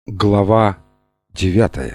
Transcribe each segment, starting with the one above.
Глава 9.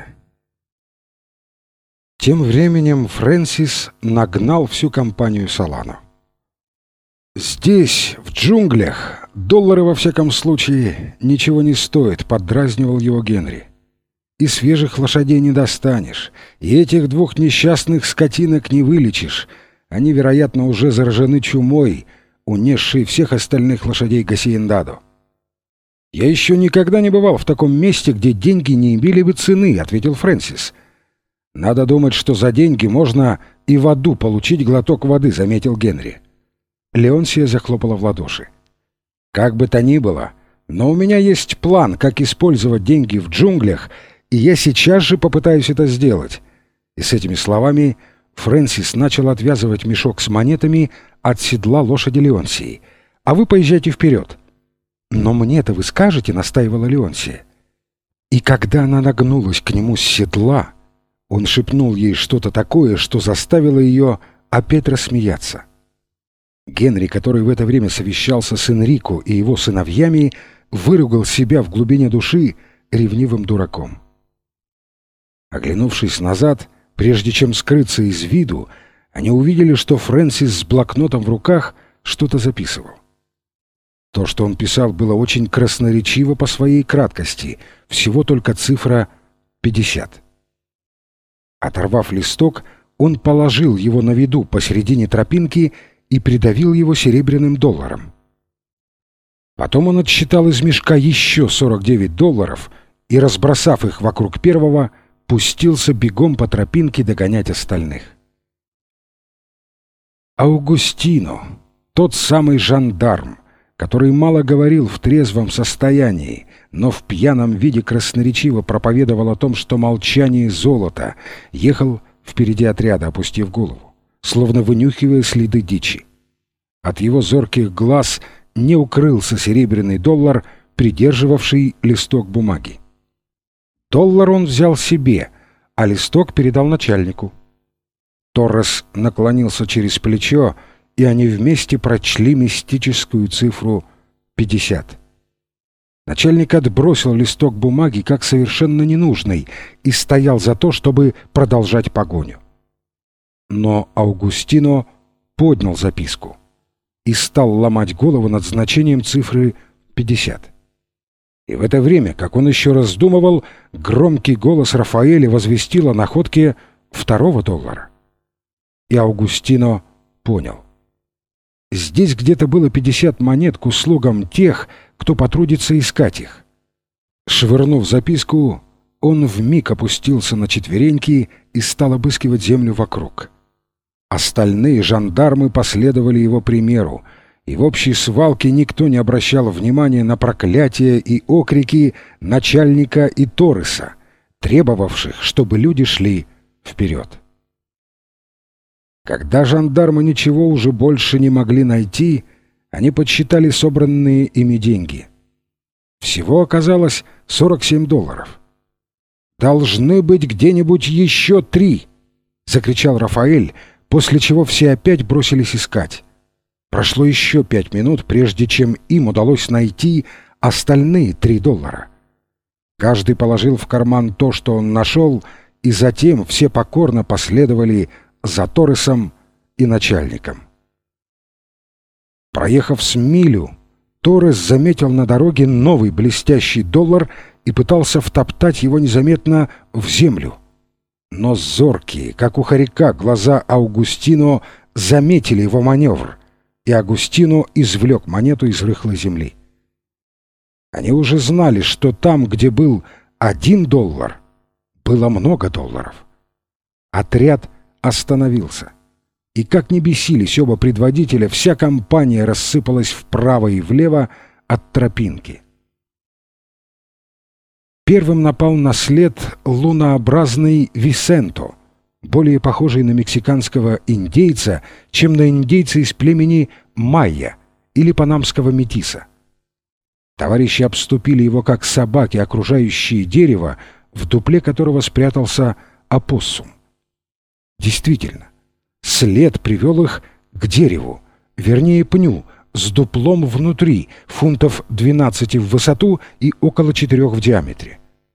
Тем временем Фрэнсис нагнал всю компанию Солану. «Здесь, в джунглях, доллары во всяком случае ничего не стоят», — поддразнивал его Генри. «И свежих лошадей не достанешь, и этих двух несчастных скотинок не вылечишь. Они, вероятно, уже заражены чумой, унесшей всех остальных лошадей Гасиендадо». «Я еще никогда не бывал в таком месте, где деньги не имели бы цены», — ответил Фрэнсис. «Надо думать, что за деньги можно и в аду получить глоток воды», — заметил Генри. Леонсия захлопала в ладоши. «Как бы то ни было, но у меня есть план, как использовать деньги в джунглях, и я сейчас же попытаюсь это сделать». И с этими словами Фрэнсис начал отвязывать мешок с монетами от седла лошади Леонсии. «А вы поезжайте вперед». «Но мне-то вы скажете», — настаивала Леонсия. И когда она нагнулась к нему с седла, он шепнул ей что-то такое, что заставило ее опять рассмеяться. Генри, который в это время совещался с Энрико и его сыновьями, выругал себя в глубине души ревнивым дураком. Оглянувшись назад, прежде чем скрыться из виду, они увидели, что Фрэнсис с блокнотом в руках что-то записывал. То, что он писал, было очень красноречиво по своей краткости, всего только цифра 50. Оторвав листок, он положил его на виду посередине тропинки и придавил его серебряным долларом. Потом он отсчитал из мешка еще $49 и, разбросав их вокруг первого, пустился бегом по тропинке догонять остальных. Аугустино, тот самый жандарм, который мало говорил в трезвом состоянии, но в пьяном виде красноречиво проповедовал о том, что молчание — золото, ехал впереди отряда, опустив голову, словно вынюхивая следы дичи. От его зорких глаз не укрылся серебряный доллар, придерживавший листок бумаги. Доллар он взял себе, а листок передал начальнику. Торрес наклонился через плечо, и они вместе прочли мистическую цифру 50. Начальник отбросил листок бумаги как совершенно ненужный и стоял за то, чтобы продолжать погоню. Но Аугустино поднял записку и стал ломать голову над значением цифры 50. И в это время, как он еще раздумывал, громкий голос Рафаэля возвестил о находке $2. И Аугустино понял. Здесь где-то было 50 монет к услугам тех, кто потрудится искать их. Швырнув записку, он вмиг опустился на четвереньки и стал обыскивать землю вокруг. Остальные жандармы последовали его примеру, и в общей свалке никто не обращал внимания на проклятия и окрики начальника и Торреса, требовавших, чтобы люди шли вперед. Когда жандармы ничего уже больше не могли найти, они подсчитали собранные ими деньги. Всего оказалось $47. «Должны быть где-нибудь еще 3!» — закричал Рафаэль, после чего все опять бросились искать. Прошло еще 5 минут, прежде чем им удалось найти остальные $3. Каждый положил в карман то, что он нашел, и затем все покорно последовали за Торресом и начальником. Проехав с милю, Торрес заметил на дороге новый блестящий доллар и пытался втоптать его незаметно в землю. Но зоркие, как у хорька, глаза Аугустино заметили его маневр, и Аугустино извлек монету из рыхлой земли. Они уже знали, что там, где был $1, было много долларов. Отряд остановился. И как ни бесились оба предводителя, вся компания рассыпалась вправо и влево от тропинки. Первым напал на след лунообразный Висенто, более похожий на мексиканского индейца, чем на индейца из племени майя или панамского метиса. Товарищи обступили его как собаки, окружающие дерево, в дупле которого спрятался опоссум. Действительно, след привел их к дереву, вернее пню, с дуплом внутри, фунтов 12 в высоту и около 4 в диаметре.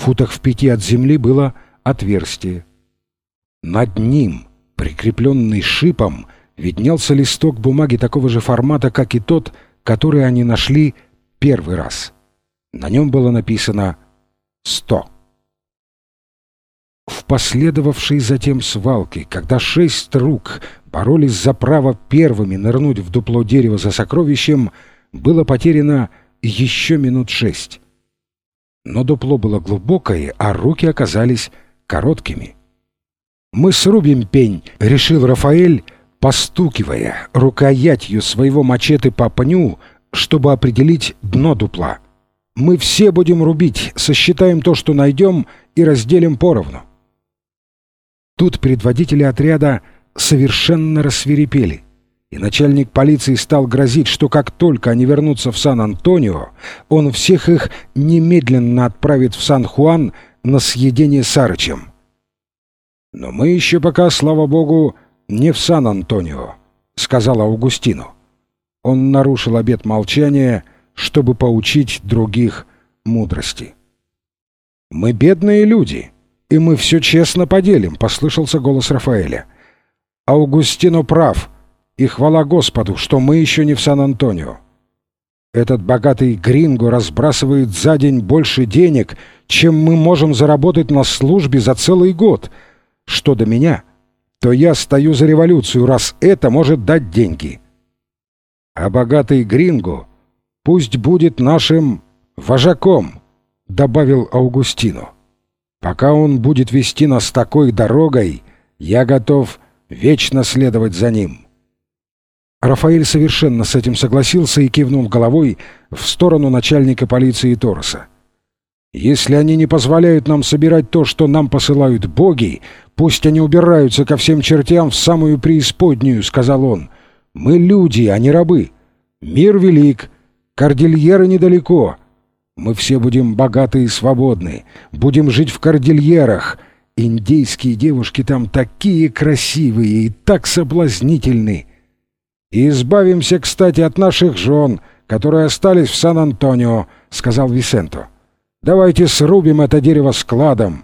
футах в 5 от земли было отверстие. Над ним, прикрепленный шипом, виднелся листок бумаги такого же формата, как и тот, который они нашли первый раз. На нем было написано 100. В последовавшей затем свалке, когда 6 рук боролись за право первыми нырнуть в дупло дерева за сокровищем, было потеряно еще минут 6. Но дупло было глубокое, а руки оказались короткими. «Мы срубим пень», — решил Рафаэль, постукивая рукоятью своего мачете по пню, чтобы определить дно дупла. «Мы все будем рубить, сосчитаем то, что найдем, и разделим поровну». Тут предводители отряда совершенно рассвирепели, и начальник полиции стал грозить, что как только они вернутся в Сан-Антонио, он всех их немедленно отправит в Сан-Хуан на съедение Сарычем. «Но мы еще пока, слава богу, не в Сан-Антонио», — сказал Аугустино. Он нарушил обет молчания, чтобы поучить других мудрости. «Мы бедные люди, и мы все честно поделим», — послышался голос Рафаэля. «Аугустино прав, и хвала Господу, что мы еще не в Сан-Антонио. Этот богатый гринго разбрасывает за день больше денег, чем мы можем заработать на службе за целый год. Что до меня, то я стою за революцию, раз это может дать деньги. А богатый гринго пусть будет нашим вожаком», — добавил Аугустино. «Пока он будет вести нас такой дорогой, я готов вечно следовать за ним». Рафаэль совершенно с этим согласился и кивнул головой в сторону начальника полиции Торреса. «Если они не позволяют нам собирать то, что нам посылают боги, пусть они убираются ко всем чертям в самую преисподнюю», — сказал он. «Мы люди, а не рабы. Мир велик, кордильеры недалеко. Мы все будем богаты и свободны, будем жить в кордильерах. Индейские девушки там такие красивые и так соблазнительны. И избавимся, кстати, от наших жен, которые остались в Сан-Антонио», — сказал Висенто. «Давайте срубим это дерево складом».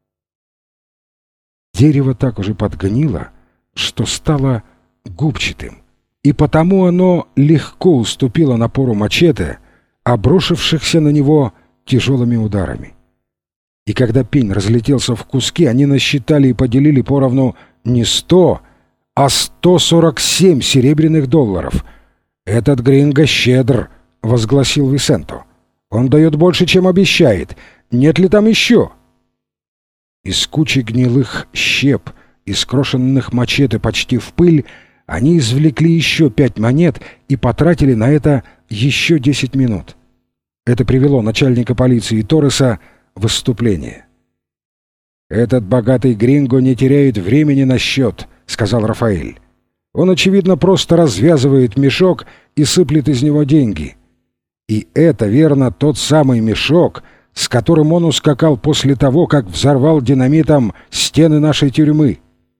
Дерево так уже подгнило, что стало губчатым, и потому оно легко уступило напору мачете, обрушившихся на него тяжелыми ударами. И когда пень разлетелся в куски, они насчитали и поделили поровну не 100, а 147 серебряных долларов. «Этот гринго щедр», — возгласил Висенто. «Он дает больше, чем обещает. Нет ли там еще?» Из кучи гнилых щеп и скрошенных мачете почти в пыль они извлекли еще 5 монет и потратили на это еще 10 минут. Это привело начальника полиции Торреса в выступление. «Этот богатый гринго не теряет времени на счет», — сказал Рафаэль. «Он, очевидно, просто развязывает мешок и сыплет из него деньги. И это, верно, тот самый мешок, с которым он ускакал после того, как взорвал динамитом стены нашей тюрьмы».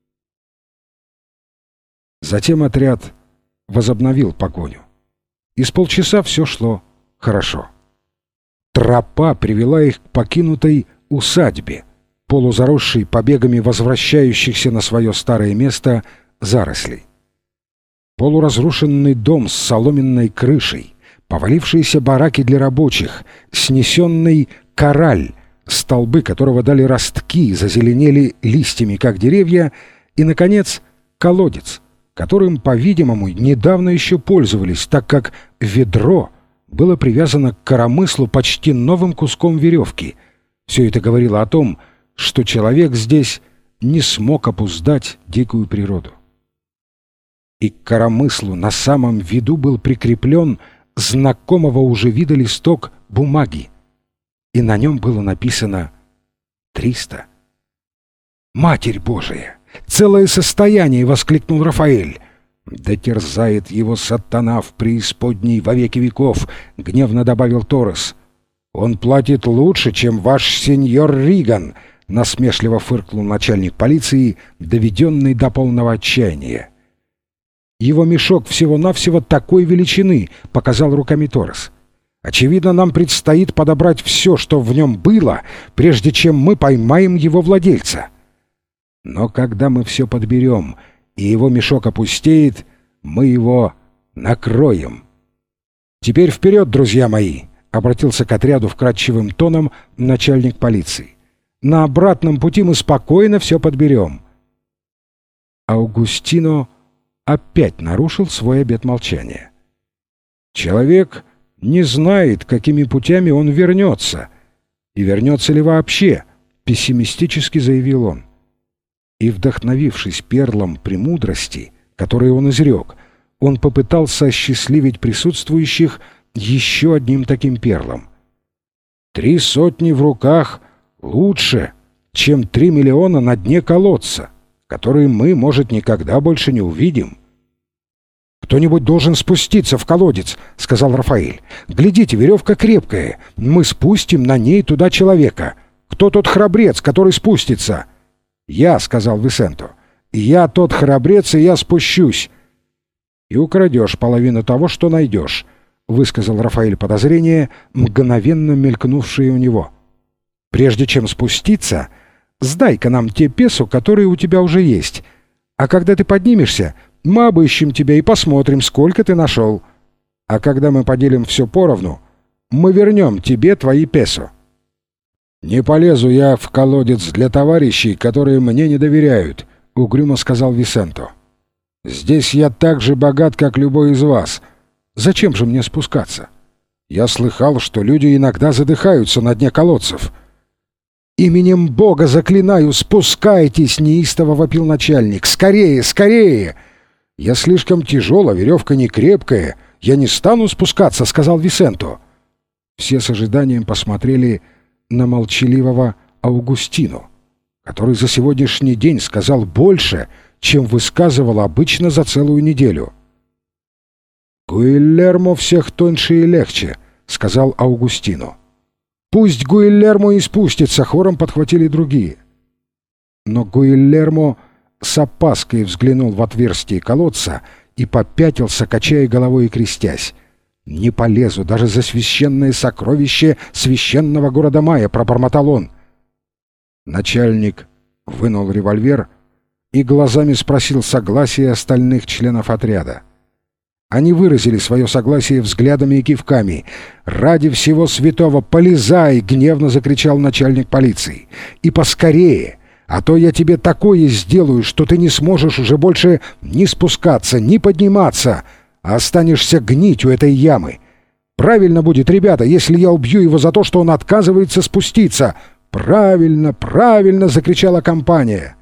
Затем отряд возобновил погоню. И с полчаса все шло хорошо. Тропа привела их к покинутой усадьбе, полузаросшей побегами возвращающихся на свое старое место зарослей. Полуразрушенный дом с соломенной крышей, повалившиеся бараки для рабочих, снесенный кораль, столбы которого дали ростки, зазеленели листьями, как деревья, и, наконец, колодец, которым, по-видимому, недавно еще пользовались, так как ведро было привязано к коромыслу почти новым куском веревки. Все это говорило о том, что человек здесь не смог обуздать дикую природу. И к коромыслу на самом виду был прикреплен знакомого уже вида листок бумаги, и на нем было написано 300. «Матерь Божия! Целое состояние!» — воскликнул Рафаэль. «Да терзает его сатана в преисподней во веки веков!» — гневно добавил Торрес. «Он платит лучше, чем ваш сеньор Риган!» — насмешливо фыркнул начальник полиции, доведенный до полного отчаяния. «Его мешок всего-навсего такой величины», — показал руками Торрес. Очевидно, нам предстоит подобрать все, что в нем было, прежде чем мы поймаем его владельца. Но когда мы все подберем, и его мешок опустеет, мы его накроем. Теперь вперед, друзья мои!» — обратился к отряду вкрадчивым тоном начальник полиции. «На обратном пути мы спокойно все подберем». Аугустино опять нарушил свой обет молчания. «Человек не знает, какими путями он вернется, и вернется ли вообще», — пессимистически заявил он. И, вдохновившись перлом премудрости, которые он изрек, он попытался осчастливить присутствующих еще одним таким перлом. 300 в руках лучше, чем 3 миллиона на дне колодца, которые мы, может, никогда больше не увидим». «Кто-нибудь должен спуститься в колодец», — сказал Рафаэль. «Глядите, веревка крепкая. Мы спустим на ней туда человека. Кто тот храбрец, который спустится?» «Я», — сказал Висенто. «Я тот храбрец, и я спущусь». «И украдешь половину того, что найдешь», — высказал Рафаэль подозрение, мгновенно мелькнувшее у него. «Прежде чем спуститься, сдай-ка нам те песо, которые у тебя уже есть. А когда ты поднимешься, мы обыщем тебя и посмотрим, сколько ты нашел. А когда мы поделим все поровну, мы вернем тебе твои песо». «Не полезу я в колодец для товарищей, которые мне не доверяют», — угрюмо сказал Висенто. «Здесь я так же богат, как любой из вас. Зачем же мне спускаться? Я слыхал, что люди иногда задыхаются на дне колодцев». «Именем Бога заклинаю, спускайтесь!» — неистово вопил начальник. «Скорее, скорее!» «Я слишком тяжел, а веревка не крепкая. Я не стану спускаться», — сказал Висенто. Все с ожиданием посмотрели на молчаливого Аугустино, который за сегодняшний день сказал больше, чем высказывал обычно за целую неделю. «Гуильермо всех тоньше и легче», — сказал Аугустино. «Пусть Гуильермо и спустится», — хором подхватили другие. Но Гуильермо с опаской взглянул в отверстие колодца и попятился, качая головой и крестясь. «Не полезу даже за священное сокровище священного города Майя», — пробормотал он. Начальник вынул револьвер и глазами спросил согласия остальных членов отряда. Они выразили свое согласие взглядами и кивками. «Ради всего святого, полезай!» — гневно закричал начальник полиции. «И поскорее! А то я тебе такое сделаю, что ты не сможешь уже больше ни спускаться, ни подниматься, а останешься гнить у этой ямы. Правильно будет, ребята, если я убью его за то, что он отказывается спуститься!» «Правильно, правильно!» — закричала компания.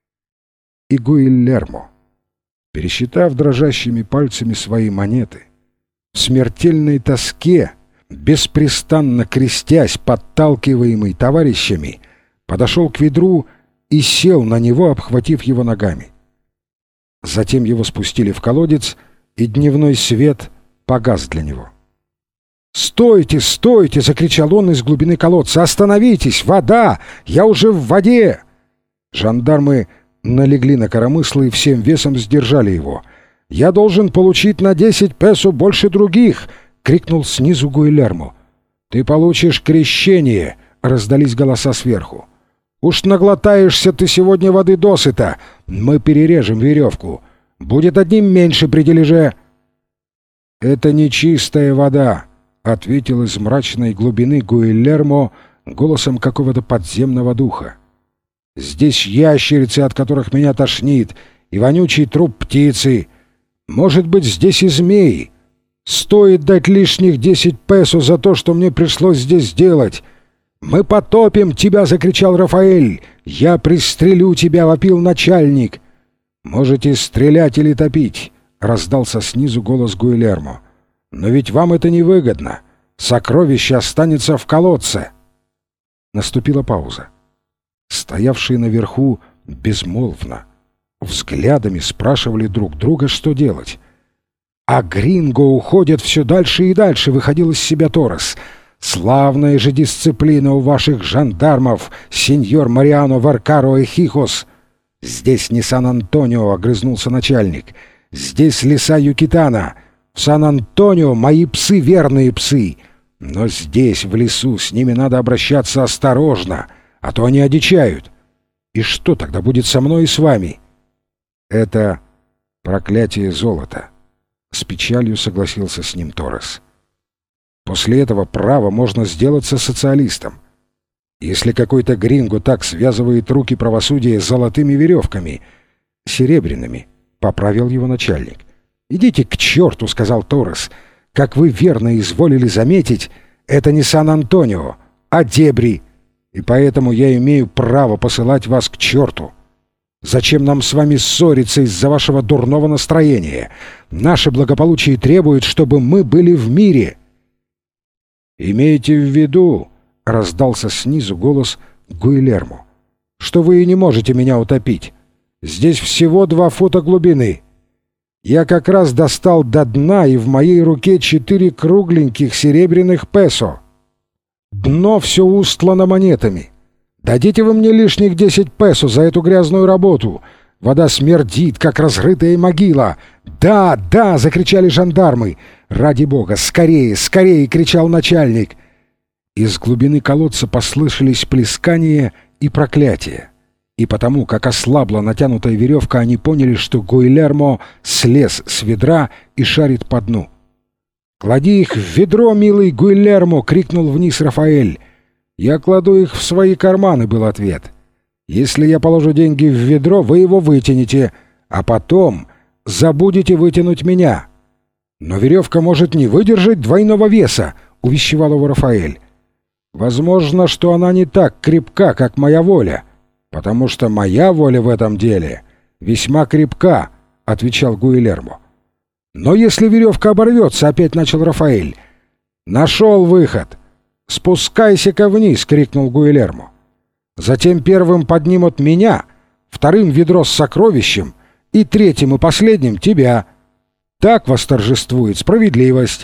И Гуильермо, пересчитав дрожащими пальцами свои монеты, в смертельной тоске, беспрестанно крестясь, подталкиваемый товарищами, подошел к ведру и сел на него, обхватив его ногами. Затем его спустили в колодец, и дневной свет погас для него. «Стойте, стойте!» — закричал он из глубины колодца. «Остановитесь! Вода! Я уже в воде!» Жандармы налегли на коромысло и всем весом сдержали его. «Я должен получить на 10 песо больше других!» — крикнул снизу Гуильермо. «Ты получишь крещение!» — раздались голоса сверху. «Уж наглотаешься ты сегодня воды досыта! Мы перережем веревку! Будет одним меньше при дележе!» «Это нечистая вода!» — ответил из мрачной глубины Гуильермо голосом какого-то подземного духа. «Здесь ящерицы, от которых меня тошнит, и вонючий труп птицы. Может быть, здесь и змеи. Стоит дать лишних 10 песо за то, что мне пришлось здесь сделать. Мы потопим тебя!» — закричал Рафаэль. «Я пристрелю тебя!» — вопил начальник. «Можете стрелять или топить!» — раздался снизу голос Гуильермо. «Но ведь вам это невыгодно. Сокровище останется в колодце». Наступила пауза. Стоявшие наверху безмолвно, взглядами спрашивали друг друга, что делать. «А Гринго уходят все дальше и дальше», — выходил из себя Торрес. «Славная же дисциплина у ваших жандармов, сеньор Мариано Варкаро и Хихос». «Здесь не Сан-Антонио», — огрызнулся начальник. «Здесь леса Юкитана. В Сан-Антонио мои псы — верные псы. Но здесь, в лесу, с ними надо обращаться осторожно, а то они одичают. И что тогда будет со мной и с вами? Это проклятие золота. С печалью согласился с ним Торрес. После этого право можно сделаться социалистом. Если какой-то гринго так связывает руки правосудия золотыми веревками, серебряными, поправил его начальник. «Идите к черту», — сказал Торрес. «Как вы верно изволили заметить, это не Сан-Антонио, а дебри, и поэтому я имею право посылать вас к черту. Зачем нам с вами ссориться из-за вашего дурного настроения? Наше благополучие требует, чтобы мы были в мире». «Имейте в виду», — раздался снизу голос Гуильермо, «что вы и не можете меня утопить. Здесь всего 2 фута глубины. Я как раз достал до дна, и в моей руке 4 кругленьких серебряных песо. Дно все устлано монетами. Дадите вы мне лишних 10 песо за эту грязную работу. Вода смердит, как разрытая могила. «Да, да!» — закричали жандармы. «Ради бога, скорее, скорее!» — кричал начальник. Из глубины колодца послышались плескания и проклятия. И потому, как ослабла натянутая веревка, они поняли, что Гуильермо слез с ведра и шарит по дну. «Клади их в ведро, милый Гуильермо!» — крикнул вниз Рафаэль. «Я кладу их в свои карманы», — был ответ. «Если я положу деньги в ведро, вы его вытянете, а потом забудете вытянуть меня». «Но веревка может не выдержать двойного веса», — увещевал его Рафаэль. «Возможно, что она не так крепка, как моя воля, потому что моя воля в этом деле весьма крепка», — отвечал Гуильермо. «Но если веревка оборвется», — опять начал Рафаэль. «Нашел выход! Спускайся-ка вниз!» — крикнул Гуильермо. «Затем первым поднимут меня, вторым ведро с сокровищем и третьим и последним тебя. Так восторжествует справедливость».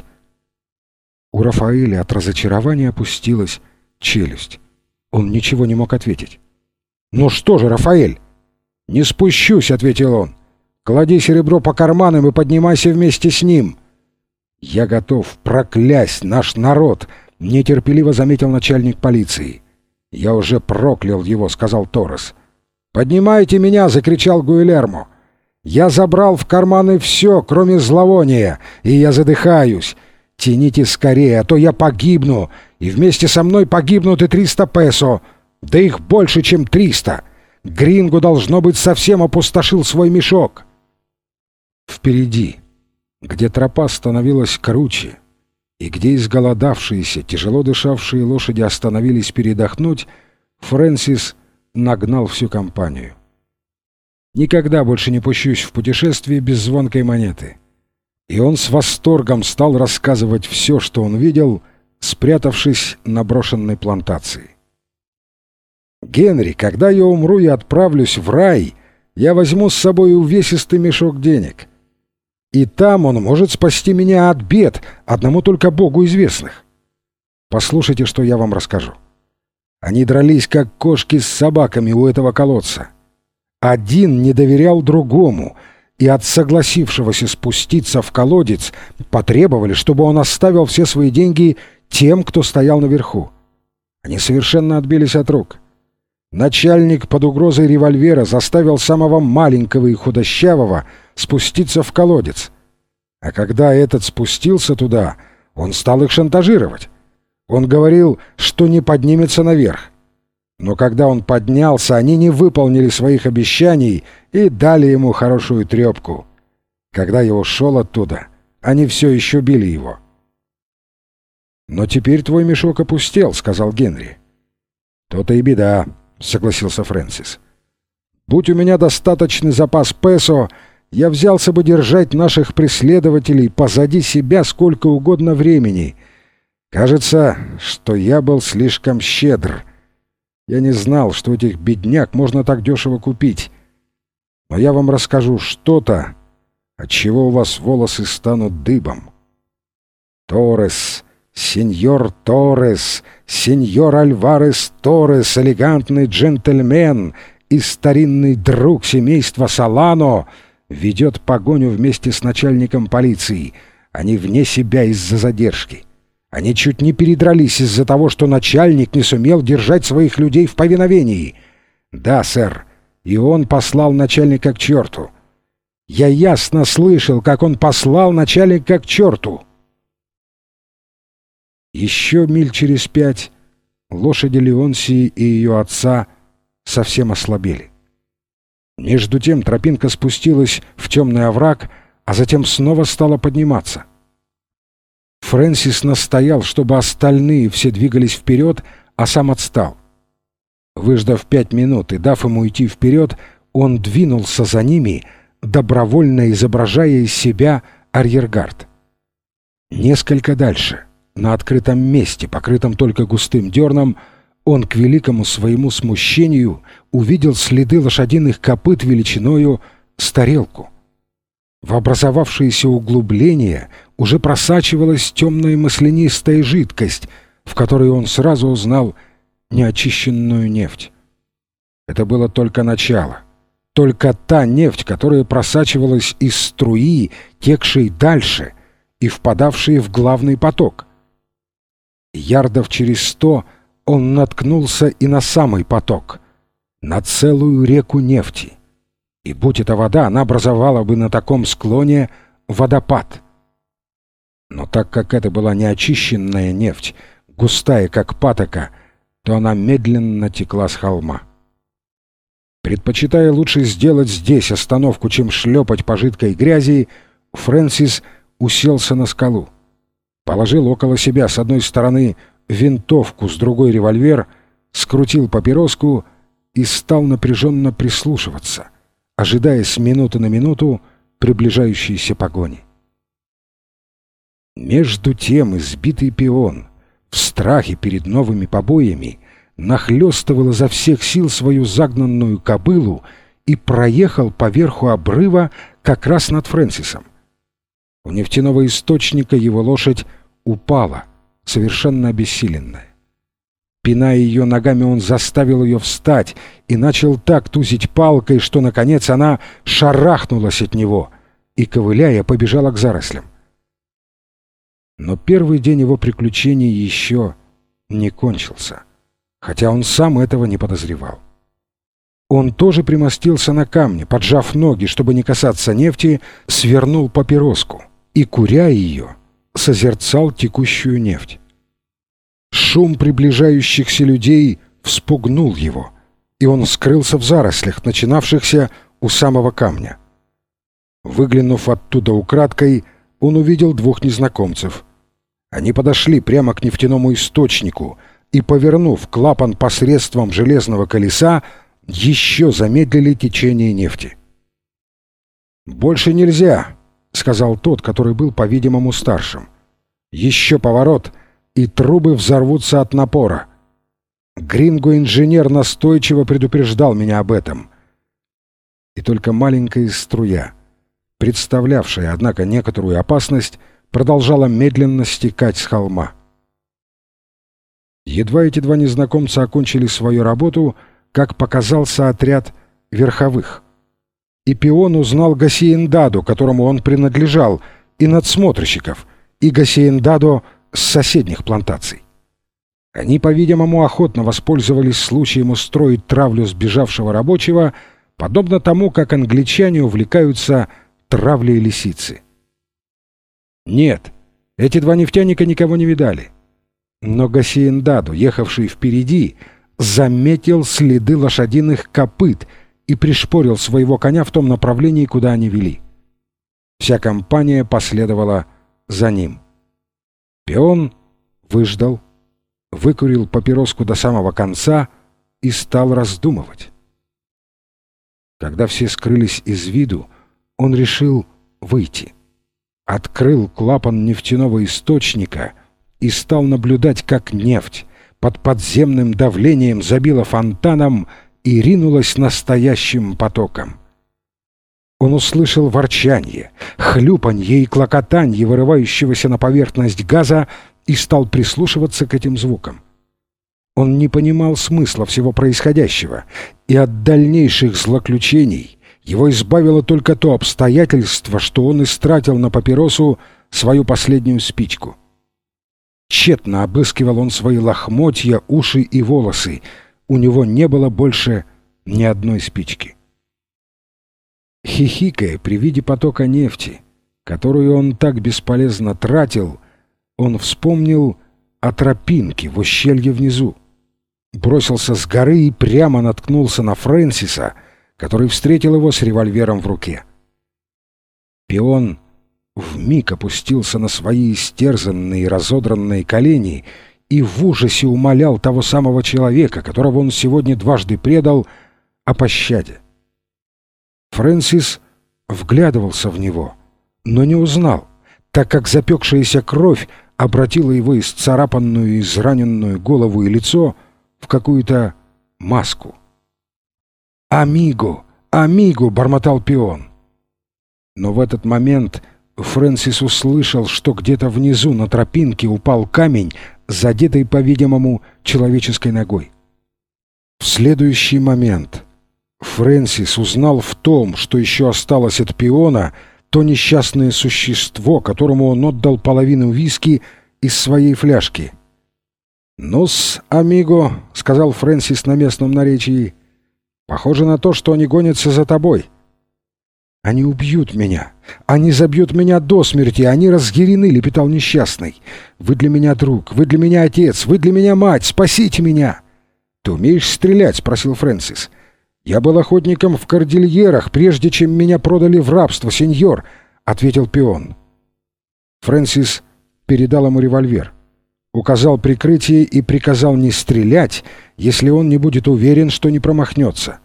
У Рафаэля от разочарования опустилась челюсть. Он ничего не мог ответить. «Ну что же, Рафаэль?» «Не спущусь», — ответил он. «Клади серебро по карманам и поднимайся вместе с ним». «Я готов проклясть наш народ», — нетерпеливо заметил начальник полиции. «Я уже проклял его», — сказал Торрес. «Поднимайте меня!» — закричал Гуильермо. «Я забрал в карманы все, кроме зловония, и я задыхаюсь. Тяните скорее, а то я погибну, и вместе со мной погибнут и 300 песо. Да их больше, чем 300. Гринго, должно быть, совсем опустошил свой мешок». Впереди, где тропа становилась круче, и где изголодавшиеся, тяжело дышавшие лошади остановились передохнуть, Фрэнсис нагнал всю компанию. «Никогда больше не пущусь в путешествие без звонкой монеты». И он с восторгом стал рассказывать все, что он видел, спрятавшись на брошенной плантации. «Генри, когда я умру и отправлюсь в рай, я возьму с собой увесистый мешок денег. И там он может спасти меня от бед, одному только Богу известных. Послушайте, что я вам расскажу. Они дрались, как кошки с собаками у этого колодца. Один не доверял другому, и от согласившегося спуститься в колодец потребовали, чтобы он оставил все свои деньги тем, кто стоял наверху. Они совершенно отбились от рук. Начальник под угрозой револьвера заставил самого маленького и худощавого спуститься в колодец. А когда этот спустился туда, он стал их шантажировать. Он говорил, что не поднимется наверх. Но когда он поднялся, они не выполнили своих обещаний и дали ему хорошую трепку. Когда я ушел оттуда, они все еще били его. «Но теперь твой мешок опустел», — сказал Генри. «То-то и беда», — согласился Фрэнсис. «Будь у меня достаточный запас песо, я взялся бы держать наших преследователей позади себя сколько угодно времени. Кажется, что я был слишком щедр. Я не знал, что этих бедняк можно так дешево купить. Но я вам расскажу что-то, от чего у вас волосы станут дыбом. Торрес, сеньор Торрес, сеньор Альварес Торрес, элегантный джентльмен и старинный друг семейства Солано, ведет погоню вместе с начальником полиции. Они вне себя из-за задержки. Они чуть не передрались из-за того, что начальник не сумел держать своих людей в повиновении. Да, сэр, и он послал начальника к черту. Я ясно слышал, как он послал начальника к черту. Еще миль через 5 лошади Леонсии и ее отца совсем ослабели. Между тем тропинка спустилась в темный овраг, а затем снова стала подниматься. Фрэнсис настоял, чтобы остальные все двигались вперед, а сам отстал. Выждав 5 минут и дав ему идти вперед, он двинулся за ними, добровольно изображая из себя арьергард. Несколько дальше, на открытом месте, покрытом только густым дерном, он к великому своему смущению увидел следы лошадиных копыт величиною с тарелку. В образовавшееся углубление уже просачивалась темная маслянистая жидкость, в которой он сразу узнал неочищенную нефть. Это было только начало, только та нефть, которая просачивалась из струи, текшей дальше и впадавшей в главный поток. Ярдов через 100 он наткнулся и на самый поток, на целую реку нефти. И будь это вода, она образовала бы на таком склоне водопад. Но так как это была неочищенная нефть, густая как патока, то она медленно текла с холма. Предпочитая лучше сделать здесь остановку, чем шлепать по жидкой грязи, Фрэнсис уселся на скалу, положил около себя с одной стороны винтовку, с другой револьвер, скрутил папироску и стал напряженно прислушиваться, ожидая с минуты на минуту приближающейся погони. Между тем избитый пион в страхе перед новыми побоями нахлёстывал изо всех сил свою загнанную кобылу и проехал по верху обрыва как раз над Фрэнсисом. У нефтяного источника его лошадь упала, совершенно обессиленная. Пиная ее ногами, он заставил ее встать и начал так тузить палкой, что, наконец, она шарахнулась от него и, ковыляя, побежала к зарослям. Но первый день его приключений еще не кончился, хотя он сам этого не подозревал. Он тоже примостился на камне, поджав ноги, чтобы не касаться нефти, свернул папироску и, куря ее, созерцал текущую нефть. Шум приближающихся людей вспугнул его, и он скрылся в зарослях, начинавшихся у самого камня. Выглянув оттуда украдкой, он увидел 2 незнакомцев. Они подошли прямо к нефтяному источнику и, повернув клапан посредством железного колеса, еще замедлили течение нефти. «Больше нельзя», — сказал тот, который был, по-видимому, старшим. «Еще поворот, и трубы взорвутся от напора. Гринго-инженер настойчиво предупреждал меня об этом». И только маленькая струя, представлявшая, однако, некоторую опасность, продолжала медленно стекать с холма. Едва эти 2 незнакомца окончили свою работу, как показался отряд верховых. И пион узнал Гасиендадо, которому он принадлежал, и надсмотрщиков, и Гасиендадо с соседних плантаций. Они, по-видимому, охотно воспользовались случаем устроить травлю сбежавшего рабочего, подобно тому, как англичане увлекаются травлей лисицы. Нет, эти 2 нефтяника никого не видали. Но Гасиендадо, ехавший впереди, заметил следы лошадиных копыт и пришпорил своего коня в том направлении, куда они вели. Вся компания последовала за ним. Пион выждал, выкурил папироску до самого конца и стал раздумывать. Когда все скрылись из виду, он решил выйти. Открыл клапан нефтяного источника и стал наблюдать, как нефть под подземным давлением забила фонтаном и ринулась настоящим потоком. Он услышал ворчанье, хлюпанье и клокотанье вырывающегося на поверхность газа и стал прислушиваться к этим звукам. Он не понимал смысла всего происходящего, и от дальнейших злоключений его избавило только то обстоятельство, что он истратил на папиросу свою последнюю спичку. Тщетно обыскивал он свои лохмотья, уши и волосы. У него не было больше ни одной спички. Хихикая при виде потока нефти, которую он так бесполезно тратил, он вспомнил о тропинке в ущелье внизу. Бросился с горы и прямо наткнулся на Фрэнсиса, который встретил его с револьвером в руке. Пион вмиг опустился на свои истерзанные и разодранные колени и в ужасе умолял того самого человека, которого он сегодня дважды предал, о пощаде. Фрэнсис вглядывался в него, но не узнал, так как запекшаяся кровь обратила его исцарапанную и израненную голову и лицо в какую-то маску. «Амиго! Амиго!» — бормотал Пион. Но в этот момент Фрэнсис услышал, что где-то внизу на тропинке упал камень, задетый, по-видимому, человеческой ногой. В следующий момент Фрэнсис узнал в том, что еще осталось от Пиона, то несчастное существо, которому он отдал половину виски из своей фляжки. «Ну-с, амиго», — сказал Фрэнсис на местном наречии, — «похоже на то, что они гонятся за тобой». «Они убьют меня! Они забьют меня до смерти! Они разъярены!» — лепетал несчастный. «Вы для меня друг! Вы для меня отец! Вы для меня мать! Спасите меня!» «Ты умеешь стрелять?» — спросил Фрэнсис. «Я был охотником в Кордильерах, прежде чем меня продали в рабство, сеньор», — ответил Пион. Фрэнсис передал ему револьвер, указал прикрытие и приказал не стрелять, если он не будет уверен, что не промахнется.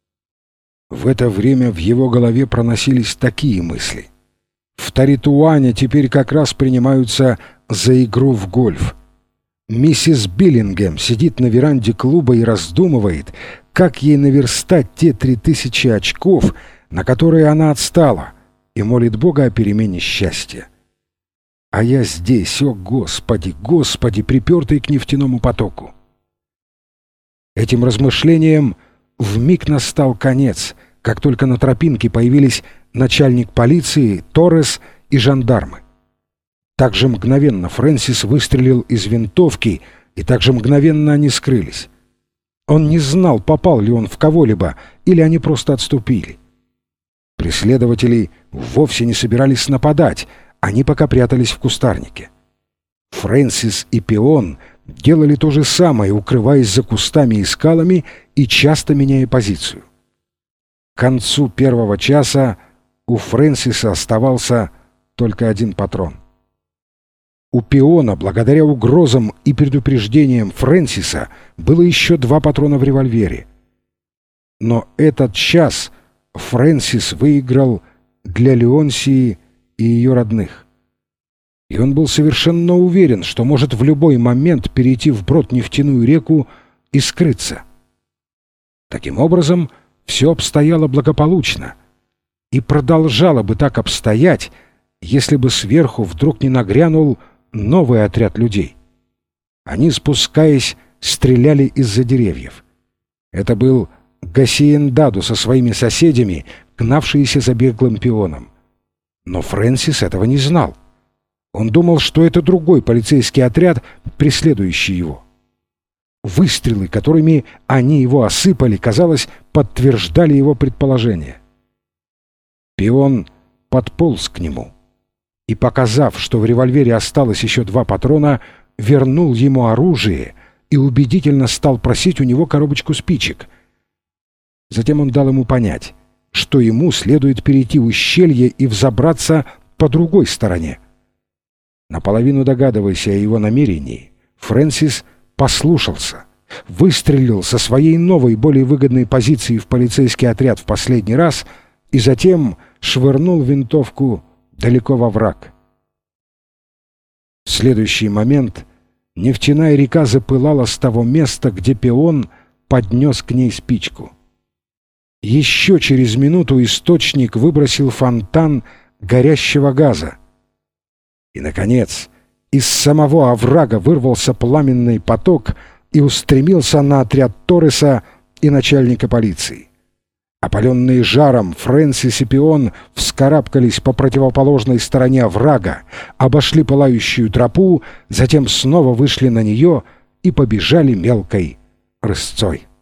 В это время в его голове проносились такие мысли. В Таритуане теперь как раз принимаются за игру в гольф. Миссис Биллингем сидит на веранде клуба и раздумывает, как ей наверстать те 3000 очков, на которые она отстала, и молит Бога о перемене счастья. А я здесь, о Господи, Господи, припертый к нефтяному потоку. Этим размышлениям вмиг настал конец, как только на тропинке появились начальник полиции, Торрес и жандармы. Так же мгновенно Фрэнсис выстрелил из винтовки, и так же мгновенно они скрылись. Он не знал, попал ли он в кого-либо, или они просто отступили. Преследователи вовсе не собирались нападать, они пока прятались в кустарнике. Фрэнсис и Пион делали то же самое, укрываясь за кустами и скалами и часто меняя позицию. К концу первого часа у Фрэнсиса оставался только один патрон. У Пиона, благодаря угрозам и предупреждениям Фрэнсиса, было еще 2 патрона в револьвере. Но этот час Фрэнсис выиграл для Леонсии и ее родных. И он был совершенно уверен, что может в любой момент перейти вброд нефтяную реку и скрыться. Таким образом, все обстояло благополучно и продолжало бы так обстоять, если бы сверху вдруг не нагрянул новый отряд людей. Они, спускаясь, стреляли из-за деревьев. Это был Гасиендаду со своими соседями, гнавшиеся за беглым Пионом. Но Фрэнсис этого не знал. Он думал, что это другой полицейский отряд, преследующий его. Выстрелы, которыми они его осыпали, казалось, подтверждали его предположение. Пион подполз к нему и, показав, что в револьвере осталось еще 2 патрона, вернул ему оружие и убедительно стал просить у него коробочку спичек. Затем он дал ему понять, что ему следует перейти ущелье и взобраться по другой стороне. Наполовину догадываясь о его намерении, Фрэнсис послушался, выстрелил со своей новой, более выгодной позиции в полицейский отряд в последний раз и затем швырнул винтовку далеко во враг. В следующий момент нефтяная река запылала с того места, где Пион поднес к ней спичку. Еще через минуту источник выбросил фонтан горящего газа. И, наконец, из самого оврага вырвался пламенный поток и устремился на отряд Торреса и начальника полиции. Опаленные жаром, Фрэнсис и Пион вскарабкались по противоположной стороне оврага, обошли пылающую тропу, затем снова вышли на нее и побежали мелкой рысцой.